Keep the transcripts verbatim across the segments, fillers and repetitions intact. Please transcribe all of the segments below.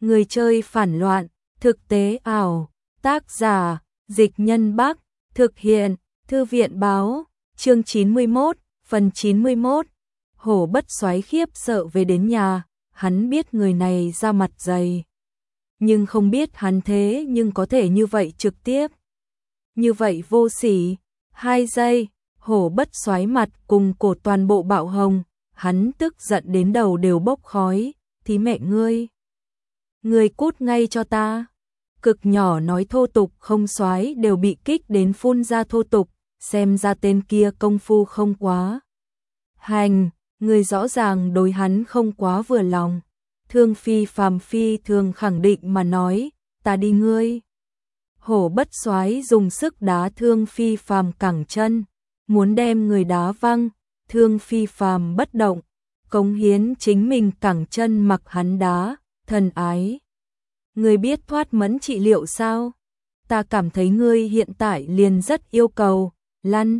Người chơi phản loạn, thực tế ảo, tác giả, Dịch Nhân Bắc, thực hiện, Thư viện báo, chương chín mươi mốt, phần chín mươi mốt. Hổ Bất Soái khiếp sợ về đến nhà, hắn biết người này ra mặt dày. Nhưng không biết hắn thế nhưng có thể như vậy trực tiếp. Như vậy vô sỉ, hai giây, Hổ Bất Soái mặt cùng cổ toàn bộ bạo hồng, hắn tức giận đến đầu đều bốc khói, thí mẹ ngươi. Ngươi cút ngay cho ta. Cực nhỏ nói thô tục không soái đều bị kích đến phun ra thô tục, xem ra tên kia công phu không quá. Hành, người rõ ràng đối hắn không quá vừa lòng. Thương Phi Phàm phi thường khẳng định mà nói, ta đi ngươi. Hổ Bất Soái dùng sức đá Thương Phi Phàm cẳng chân, muốn đem người đá văng. Thương Phi Phàm bất động, cống hiến chính mình cẳng chân mặc hắn đá, thần ái. Ngươi biết thoát mẫn trị liệu sao? Ta cảm thấy ngươi hiện tại liền rất yêu cầu, lăn.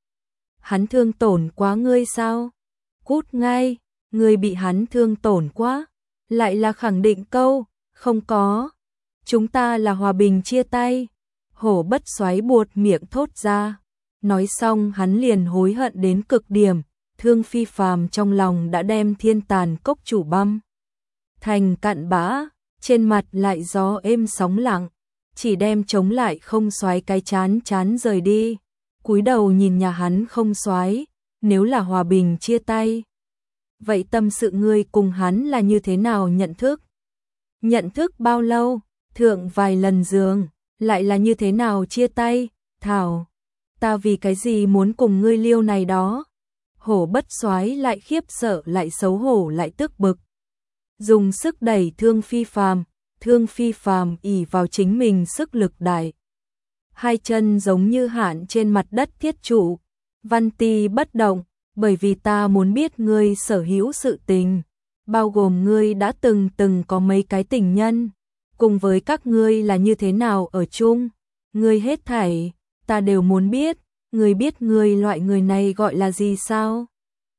Hắn thương tổn quá ngươi sao? Cút ngay, ngươi bị hắn thương tổn quá. Lại là khẳng định câu, không có. Chúng ta là hòa bình chia tay. Hổ Bất Soái buột miệng thốt ra. Nói xong hắn liền hối hận đến cực điểm. Thương Phi Phàm trong lòng đã đem Thiên Tàn Cốc chủ băm thành cặn bã, trên mặt lại gió êm sóng lặng, chỉ đem chống lại không soái cái chán chán rời đi. Cúi đầu nhìn nhà hắn không soái, nếu là hòa bình chia tay. Vậy tâm sự ngươi cùng hắn là như thế nào nhận thức? Nhận thức bao lâu? Thượng vài lần giường, lại là như thế nào chia tay? Thảo, ta vì cái gì muốn cùng ngươi liêu này đó? Hổ Bất Soái lại khiếp sợ lại xấu hổ lại tức bực. Dùng sức đẩy Thương Phi Phàm, Thương Phi Phàm ỷ vào chính mình sức lực đại. Hai chân giống như hạn trên mặt đất thiết trụ, văn ti bất động, bởi vì ta muốn biết ngươi sở hữu sự tình, bao gồm ngươi đã từng từng có mấy cái tình nhân, cùng với các ngươi là như thế nào ở chung, ngươi hết thảy, ta đều muốn biết, ngươi biết ngươi loại người này gọi là gì sao?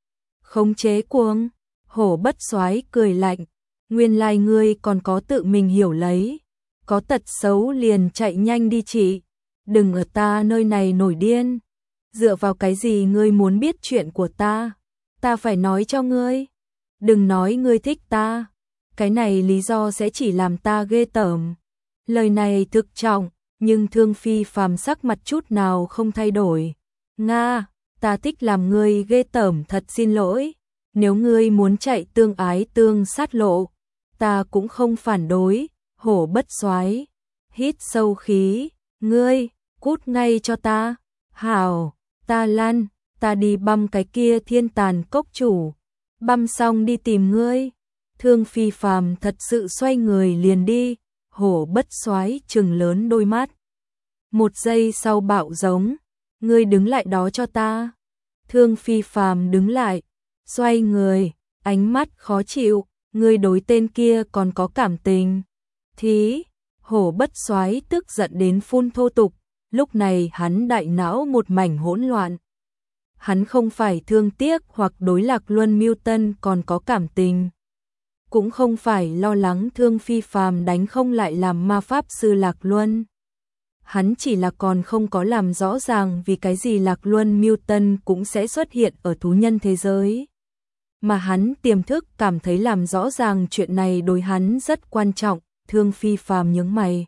Khống chế cuồng. Hổ Bất Soái cười lạnh, nguyên lai ngươi còn có tự mình hiểu lấy, có tật xấu liền chạy nhanh đi trị, đừng ở ta nơi này nổi điên. Dựa vào cái gì ngươi muốn biết chuyện của ta? Ta phải nói cho ngươi. Đừng nói ngươi thích ta, cái này lý do sẽ chỉ làm ta ghê tởm. Lời này thực trọng, nhưng Thương Phi Phàm sắc mặt chút nào không thay đổi. Nga, ta thích làm ngươi ghê tởm, thật xin lỗi. Nếu ngươi muốn chạy tương ái tương sát lộ, ta cũng không phản đối. Hổ Bất Soái hít sâu khí, ngươi, cút ngay cho ta. Hảo, ta lăn, ta đi băm cái kia Thiên Tàn Cốc chủ. Băm xong đi tìm ngươi. Thương Phi Phàm thật sự xoay người liền đi. Hổ Bất Soái trừng lớn đôi mắt. Một giây sau bạo giống, ngươi đứng lại đó cho ta. Thương Phi Phàm đứng lại, xoay người, ánh mắt khó chịu, ngươi đối tên kia còn có cảm tình. Thí, Hổ Bất Soái tức giận đến phun thô tục, lúc này hắn đại não một mảnh hỗn loạn. Hắn không phải thương tiếc hoặc đối Lạc Luân mưu tân còn có cảm tình, cũng không phải lo lắng Thương Phi Phàm đánh không lại làm ma pháp sư Lạc Luân. Hắn chỉ là còn không có làm rõ ràng vì cái gì Lạc Luân mưu tân cũng sẽ xuất hiện ở thú nhân thế giới. Mà hắn tiềm thức cảm thấy làm rõ ràng chuyện này đối hắn rất quan trọng. Thương Phi Phàm nhướng mày.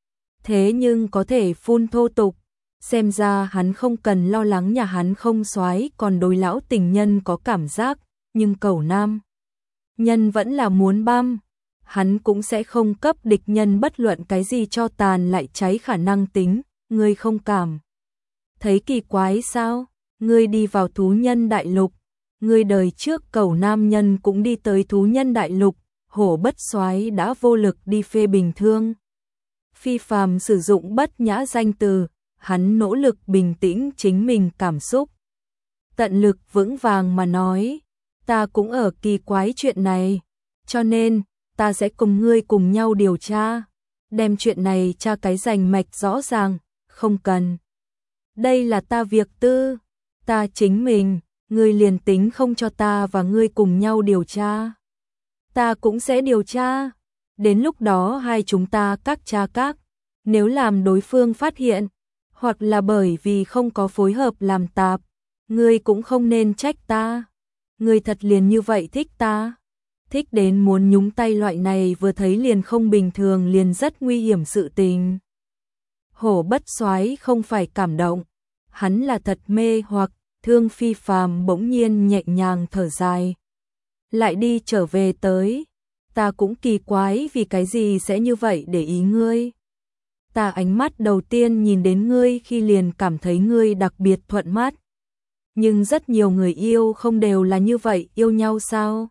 Thế nhưng có thể phun thô tục, xem ra hắn không cần lo lắng nhà hắn không soái còn đối lão tình nhân có cảm giác, nhưng cẩu nam nhân vẫn là muốn băm. Hắn cũng sẽ không cấp địch nhân bất luận cái gì cho tàn lại cháy khả năng tính. Ngươi không cảm thấy kỳ quái sao? Ngươi đi vào thú nhân đại lục, ngươi đời trước cẩu nam nhân cũng đi tới thú nhân đại lục. Hổ Bất Soái đã vô lực đi phê bình Thương Phi Phàm sử dụng bất nhã danh từ, hắn nỗ lực bình tĩnh chính mình cảm xúc. Tận lực vững vàng mà nói, ta cũng ở kỳ quái chuyện này, cho nên ta sẽ cùng ngươi cùng nhau điều tra, đem chuyện này tra cái rành mạch rõ ràng. Không cần, đây là ta việc tư, ta chính mình, ngươi liền tính không cho ta và ngươi cùng nhau điều tra, ta cũng sẽ điều tra. Đến lúc đó hai chúng ta các cha các, nếu làm đối phương phát hiện, hoặc là bởi vì không có phối hợp làm tạp, ngươi cũng không nên trách ta. Ngươi thật liền như vậy thích ta. Thích đến muốn nhúng tay loại này vừa thấy liền không bình thường liền rất nguy hiểm sự tình. Hổ Bất Soái không phải cảm động, hắn là thật mê hoặc. Thương Phi Phàm bỗng nhiên nhẹ nhàng thở dài. Lại đi trở về tới. Ta cũng kỳ quái vì cái gì sẽ như vậy để ý ngươi. Ta ánh mắt đầu tiên nhìn đến ngươi khi liền cảm thấy ngươi đặc biệt thuận mắt. Nhưng rất nhiều người yêu không đều là như vậy yêu nhau sao?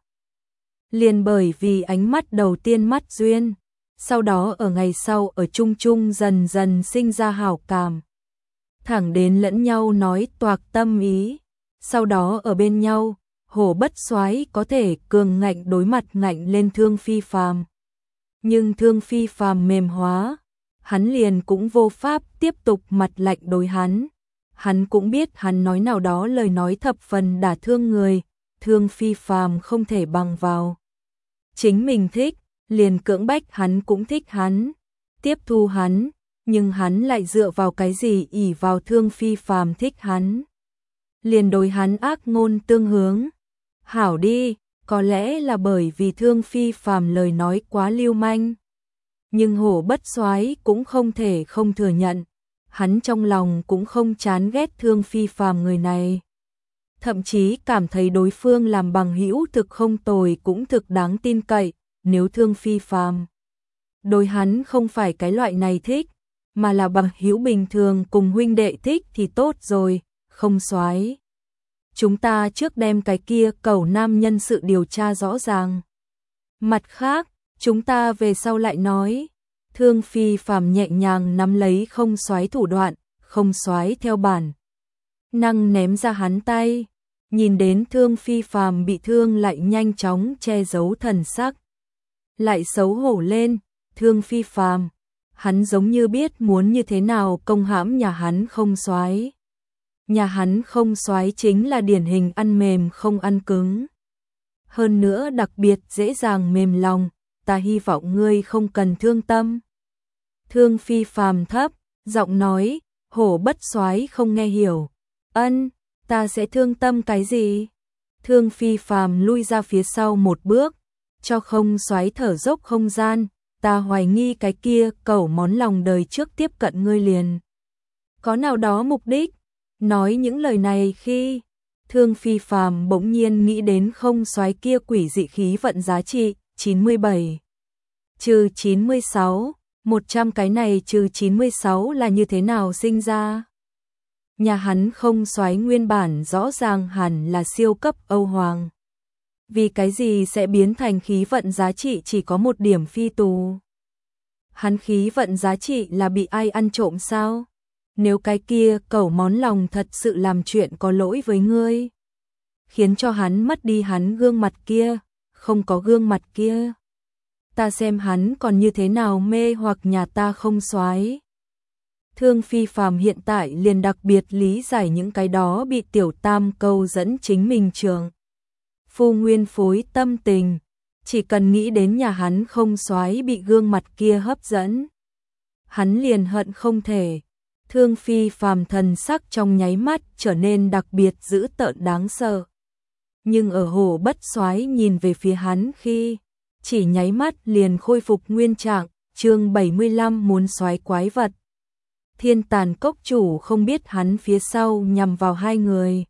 Liền bởi vì ánh mắt đầu tiên mắt duyên, sau đó ở ngày sau ở chung chung dần dần sinh ra hảo cảm. Thẳng đến lẫn nhau nói toạc tâm ý, sau đó ở bên nhau, Hổ Bất Soái có thể cường ngạnh đối mặt ngạnh lên Thương Phi Phàm. Nhưng Thương Phi Phàm mềm hóa, hắn liền cũng vô pháp tiếp tục mặt lạnh đối hắn. Hắn cũng biết hắn nói nào đó lời nói thập phần đả thương người, Thương Phi Phàm không thể bằng vào. Chính mình thích, liền cưỡng bách hắn cũng thích hắn, tiếp thu hắn, nhưng hắn lại dựa vào cái gì ỷ vào Thương Phi Phàm thích hắn. Liền đối hắn ác ngôn tương hướng. Hảo đi, có lẽ là bởi vì Thương Phi Phàm lời nói quá lưu manh. Nhưng Hổ Bất Soái cũng không thể không thừa nhận, hắn trong lòng cũng không chán ghét Thương Phi Phàm người này. Thậm chí cảm thấy đối phương làm bằng hữu thực không tồi cũng thực đáng tin cậy, nếu Thương Phi Phàm đối hắn không phải cái loại này thích, mà là bằng hữu bình thường cùng huynh đệ thích thì tốt rồi, không soái. Chúng ta trước đem cái kia cẩu nam nhân sự điều tra rõ ràng. Mặt khác, chúng ta về sau lại nói. Thương Phi Phàm nhẹ nhàng nắm lấy không soái thủ đoạn, không soái theo bản năng ném ra hắn tay. Nhìn đến Thương Phi Phàm bị thương lại nhanh chóng che giấu thần sắc. Lại xấu hổ lên, Thương Phi Phàm, hắn giống như biết muốn như thế nào công hãm nhà hắn không soái. Nhà hắn không soái chính là điển hình ăn mềm không ăn cứng. Hơn nữa đặc biệt dễ dàng mềm lòng, ta hy vọng ngươi không cần thương tâm. Thương Phi Phàm thấp, giọng nói, Hổ Bất Soái không nghe hiểu. Ân, ta sẽ thương tâm cái gì? Thương Phi Phàm lui ra phía sau một bước, cho không soái thở dốc không gian, ta hoài nghi cái kia cẩu món lòng đời trước tiếp cận ngươi liền. Có nào đó mục đích, nói những lời này khi Thương Phi Phàm bỗng nhiên nghĩ đến không soái kia quỷ dị khí vận giá trị chín mươi bảy trừ chín mươi sáu, một trăm cái này trừ chín mươi sáu là như thế nào sinh ra? Nhà hắn không soái nguyên bản rõ ràng hẳn là siêu cấp Âu Hoàng. Vì cái gì sẽ biến thành khí vận giá trị chỉ có một điểm phi tù? Hắn khí vận giá trị là bị ai ăn trộm sao? Nếu cái kia cẩu món lòng thật sự làm chuyện có lỗi với ngươi, khiến cho hắn mất đi hắn gương mặt kia, không có gương mặt kia, ta xem hắn còn như thế nào mê hoặc nhà ta không soái. Thương Phi Phàm hiện tại liền đặc biệt lý giải những cái đó bị tiểu tam câu dẫn chính mình trường phu nguyên phối tâm tình, chỉ cần nghĩ đến nhà hắn không soái bị gương mặt kia hấp dẫn, hắn liền hận không thể. Thương Phi Phàm thần sắc trong nháy mắt trở nên đặc biệt dữ tợn đáng sợ. Nhưng ở Hổ Bất Soái nhìn về phía hắn khi, chỉ nháy mắt liền khôi phục nguyên trạng, chương bảy mươi lăm muốn soái quái vật. Thiên Tàn Cốc chủ không biết hắn phía sau nhằm vào hai người.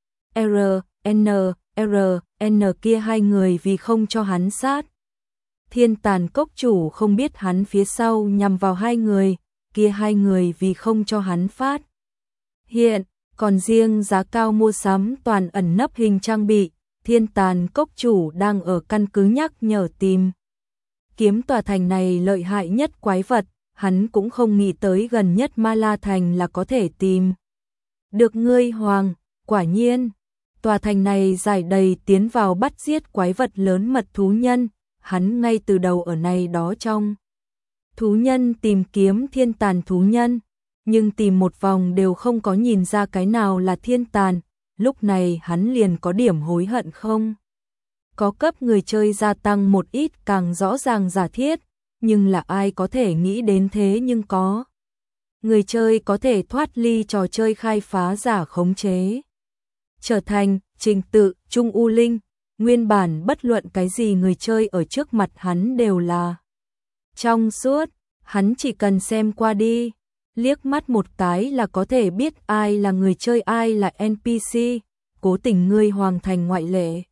R, N, R, N kia hai người vì không cho hắn sát. Thiên Tàn Cốc chủ không biết hắn phía sau nhằm vào hai người, kia hai người vì không cho hắn phát. Hiện, còn riêng giá cao mua sắm toàn ẩn nấp hình trang bị, Thiên Tàn Cốc chủ đang ở căn cứ nhắc nhở tìm. Kiếm tòa thành này lợi hại nhất quái vật, hắn cũng không nghĩ tới gần nhất Ma La Thành là có thể tìm. Được ngươi Hoàng, quả nhiên, tòa thành này giải đầy tiến vào bắt giết quái vật lớn mật thú nhân, hắn ngay từ đầu ở này đó trong. Thú nhân tìm kiếm thiên tàn thú nhân, nhưng tìm một vòng đều không có nhìn ra cái nào là thiên tàn, lúc này hắn liền có điểm hối hận không. Có cấp người chơi gia tăng một ít càng rõ ràng giả thiết, nhưng là ai có thể nghĩ đến thế, nhưng có người chơi có thể thoát ly trò chơi khai phá giả khống chế, trở thành Trình Tự, Trung U Linh. Nguyên bản bất luận cái gì người chơi ở trước mặt hắn đều là trong suốt, hắn chỉ cần xem qua đi, liếc mắt một cái là có thể biết ai là người chơi ai là en pê xê, cố tình ngươi Hoàng thành ngoại lệ.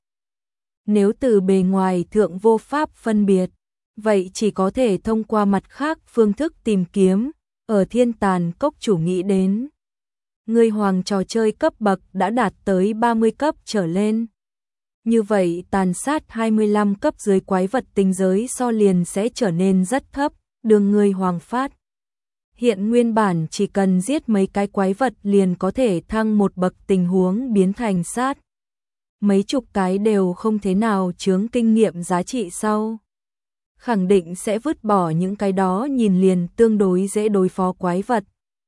Nếu từ bề ngoài thượng vô pháp phân biệt, vậy chỉ có thể thông qua mặt khác phương thức tìm kiếm, ở Thiên Tàn Cốc chủ nghĩ đến. Ngươi Hoàng trò chơi cấp bậc đã đạt tới ba mươi cấp trở lên. Như vậy tàn sát hai mươi lăm cấp dưới quái vật tinh giới so liền sẽ trở nên rất thấp, đường ngươi Hoàng phát. Hiện nguyên bản chỉ cần giết mấy cái quái vật liền có thể thăng một bậc tình huống biến thành sát. Mấy chục cái đều không thế nào chướng kinh nghiệm giá trị sau. Khẳng định sẽ vứt bỏ những cái đó nhìn liền tương đối dễ đối phó quái vật.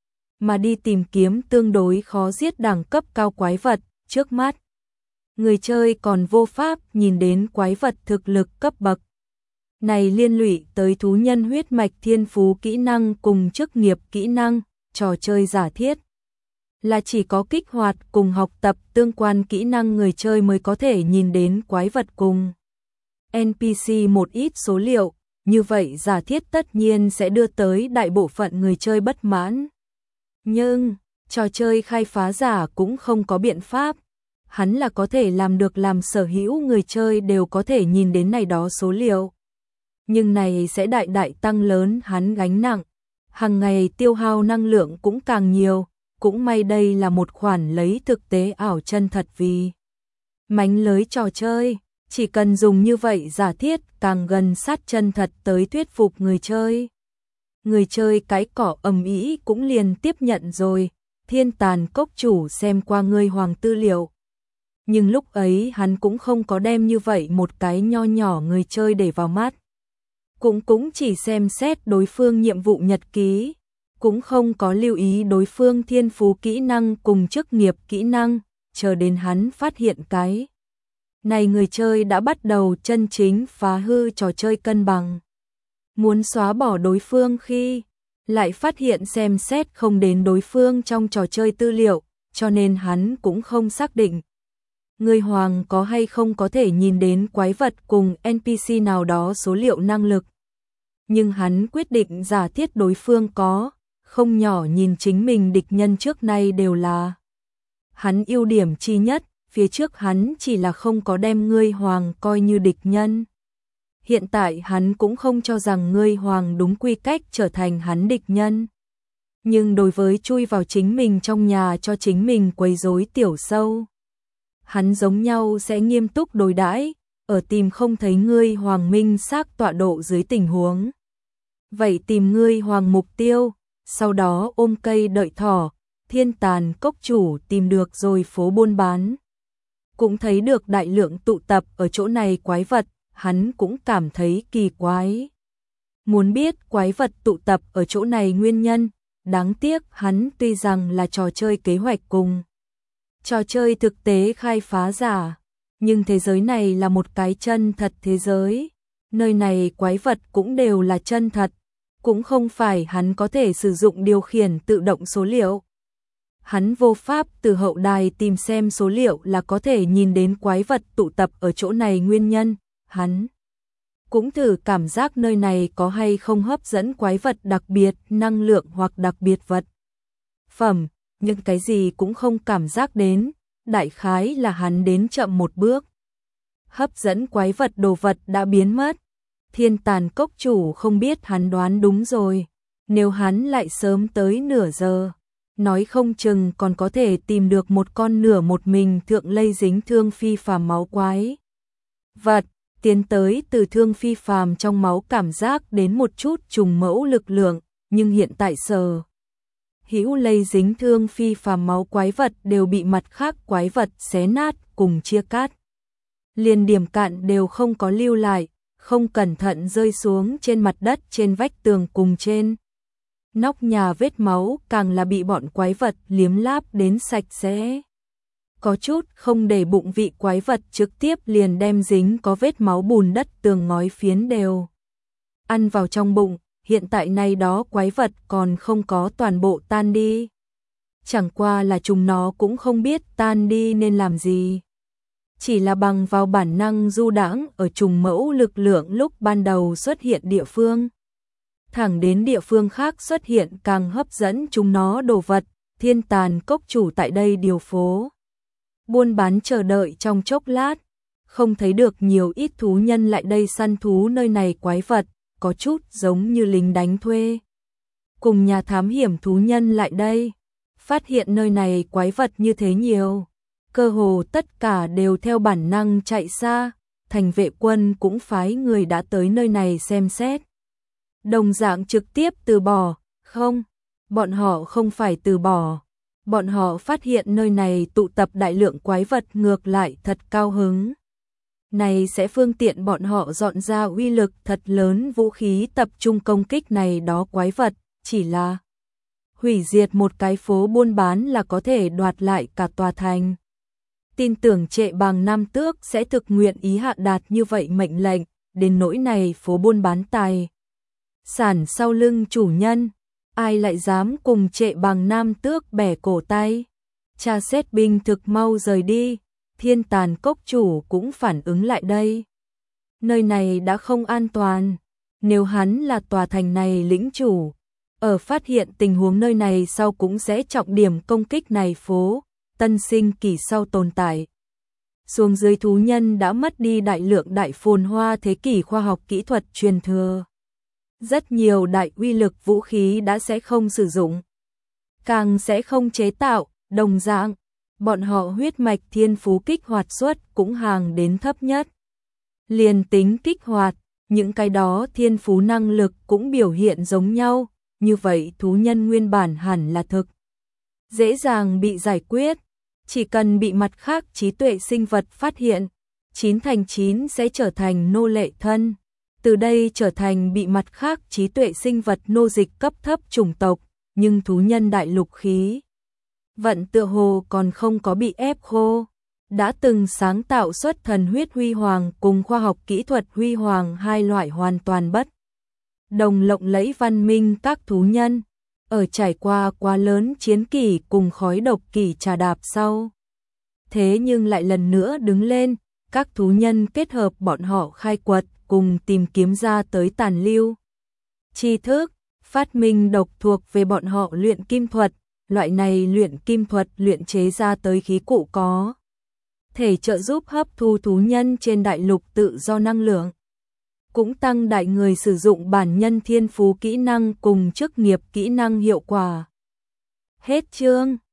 Mà đi tìm kiếm tương đối khó giết đẳng cấp cao quái vật, trước mắt. Người chơi còn vô pháp nhìn đến quái vật thực lực cấp bậc. Này liên lụy tới thú nhân huyết mạch thiên phú kỹ năng cùng chức nghiệp kỹ năng, trò chơi giả thiết. Là chỉ có kích hoạt cùng học tập tương quan kỹ năng người chơi mới có thể nhìn đến quái vật cùng en pê xê một ít số liệu, như vậy giả thiết tất nhiên sẽ đưa tới đại bộ phận người chơi bất mãn. Nhưng, trò chơi khai phá giả cũng không có biện pháp. Hắn là có thể làm được làm sở hữu người chơi đều có thể nhìn đến này đó số liệu. Nhưng này sẽ đại đại tăng lớn hắn gánh nặng. Hàng ngày tiêu hao năng lượng cũng càng nhiều. Cũng may đây là một khoản lấy thực tế ảo chân thật vì mánh lới trò chơi. Chỉ cần dùng như vậy giả thiết càng gần sát chân thật tới thuyết phục người chơi. Người chơi cái cỏ ầm ĩ cũng liền tiếp nhận rồi. Thiên Tàn Cốc chủ xem qua ngươi Hoàng tư liệu. Nhưng lúc ấy hắn cũng không có đem như vậy một cái nho nhỏ người chơi để vào mắt. Cũng cũng chỉ xem xét đối phương nhiệm vụ nhật ký. Cũng không có lưu ý đối phương thiên phú kỹ năng cùng chức nghiệp kỹ năng. Chờ đến hắn phát hiện cái này người chơi đã bắt đầu chân chính phá hư trò chơi cân bằng. Muốn xóa bỏ đối phương khi lại phát hiện xem xét không đến đối phương trong trò chơi tư liệu, cho nên hắn cũng không xác định. Người Hoàng có hay không có thể nhìn đến quái vật cùng en pê xê nào đó số liệu năng lực. Nhưng hắn quyết định giả thiết đối phương có, không nhỏ nhìn chính mình địch nhân trước nay đều là. Hắn ưu điểm chi nhất, phía trước hắn chỉ là không có đem ngươi Hoàng coi như địch nhân. Hiện tại hắn cũng không cho rằng ngươi Hoàng đúng quy cách trở thành hắn địch nhân. Nhưng đối với chui vào chính mình trong nhà cho chính mình quấy rối tiểu sâu, hắn giống nhau sẽ nghiêm túc đối đãi, ở tìm không thấy ngươi Hoàng minh xác tọa độ dưới tình huống. Vậy tìm ngươi Hoàng mục tiêu, sau đó ôm cây đợi thỏ, Thiên Tàn Cốc chủ tìm được rồi phố buôn bán. Cũng thấy được đại lượng tụ tập ở chỗ này quái vật, hắn cũng cảm thấy kỳ quái. Muốn biết quái vật tụ tập ở chỗ này nguyên nhân, đáng tiếc hắn tuy rằng là trò chơi kế hoạch cùng trò chơi thực tế khai phá giả, nhưng thế giới này là một cái chân thật thế giới. Nơi này quái vật cũng đều là chân thật, cũng không phải hắn có thể sử dụng điều khiển tự động số liệu. Hắn vô pháp từ hậu đài tìm xem số liệu là có thể nhìn đến quái vật tụ tập ở chỗ này nguyên nhân. Hắn cũng thử cảm giác nơi này có hay không hấp dẫn quái vật đặc biệt, năng lượng hoặc đặc biệt vật phẩm, nhưng cái gì cũng không cảm giác đến, đại khái là hắn đến chậm một bước. Hấp dẫn quái vật đồ vật đã biến mất. Thiên Tàn Cốc chủ không biết hắn đoán đúng rồi, nếu hắn lại sớm tới nửa giờ, nói không chừng còn có thể tìm được một con nửa một mình thượng lây dính thương phi phàm máu quái vật, tiến tới từ thương phi phàm trong máu cảm giác đến một chút trùng mẫu lực lượng, nhưng hiện tại sở hữu lây dính thương phi phàm máu quái vật đều bị mặt khác quái vật xé nát cùng chia cắt. Liền điểm cạn đều không có lưu lại, không cẩn thận rơi xuống trên mặt đất trên vách tường cùng trên nóc nhà, vết máu càng là bị bọn quái vật liếm láp đến sạch sẽ. Có chút không để bụng vị quái vật trực tiếp liền đem dính có vết máu bùn đất tường ngói phiến đều ăn vào trong bụng, hiện tại này đó quái vật còn không có toàn bộ tan đi. Chẳng qua là chúng nó cũng không biết tan đi nên làm gì. Chỉ là bằng vào bản năng du đãng ở trùng mẫu lực lượng lúc ban đầu xuất hiện địa phương. Thẳng đến địa phương khác xuất hiện càng hấp dẫn chúng nó đồ vật, Thiên Tàn Cốc chủ tại đây điều phố. Buôn bán chờ đợi trong chốc lát, không thấy được nhiều ít thú nhân lại đây săn thú nơi này quái vật, có chút giống như lính đánh thuê. Cùng nhà thám hiểm thú nhân lại đây, phát hiện nơi này quái vật như thế nhiều. Cơ hồ tất cả đều theo bản năng chạy xa, thành vệ quân cũng phái người đã tới nơi này xem xét. Đồng dạng trực tiếp từ bỏ, không, bọn họ không phải từ bỏ. Bọn họ phát hiện nơi này tụ tập đại lượng quái vật ngược lại thật cao hứng. Này sẽ phương tiện bọn họ dọn ra uy lực thật lớn vũ khí tập trung công kích này đó quái vật, chỉ là hủy diệt một cái phố buôn bán là có thể đoạt lại cả tòa thành. Tin tưởng Trệ Bàng Nam Tước sẽ thực nguyện ý hạ đạt như vậy mệnh lệnh, đến nỗi này phố buôn bán tài sản sau lưng chủ nhân, ai lại dám cùng Trệ Bàng Nam Tước bẻ cổ tay. Cha xét binh thực mau rời đi, Thiên Tàn Cốc chủ cũng phản ứng lại đây. Nơi này đã không an toàn, nếu hắn là tòa thành này lĩnh chủ, ở phát hiện tình huống nơi này sau cũng sẽ trọng điểm công kích này phố, tân sinh kỳ sau tồn tại. Xuống dưới thú nhân đã mất đi đại lượng đại phồn hoa thế kỷ khoa học kỹ thuật truyền thừa. Rất nhiều đại uy lực vũ khí đã sẽ không sử dụng, càng sẽ không chế tạo, đồng dạng, bọn họ huyết mạch thiên phú kích hoạt suất cũng hàng đến thấp nhất. Liền tính kích hoạt, những cái đó thiên phú năng lực cũng biểu hiện giống nhau, như vậy thú nhân nguyên bản hẳn là thực. Dễ dàng bị giải quyết, chỉ cần bị mặt khác trí tuệ sinh vật phát hiện, chín thành chín sẽ trở thành nô lệ thân. Từ đây trở thành bị mặt khác trí tuệ sinh vật nô dịch cấp thấp chủng tộc, nhưng thú nhân đại lục khí vận tựa hồ còn không có bị ép khô. Đã từng sáng tạo xuất thần huyết huy hoàng cùng khoa học kỹ thuật huy hoàng hai loại hoàn toàn bất đồng lộng lẫy văn minh các thú nhân, ở trải qua quá lớn chiến kỳ cùng khói độc kỳ trà đạp sau. Thế nhưng lại lần nữa đứng lên, các thú nhân kết hợp bọn họ khai quật cùng tìm kiếm ra tới tàn lưu tri thức, phát minh độc thuộc về bọn họ luyện kim thuật, loại này luyện kim thuật luyện chế ra tới khí cụ có thể trợ giúp hấp thu thú nhân trên đại lục tự do năng lượng, cũng tăng đại người sử dụng bản nhân thiên phú kỹ năng cùng chức nghiệp kỹ năng hiệu quả. Hết chương.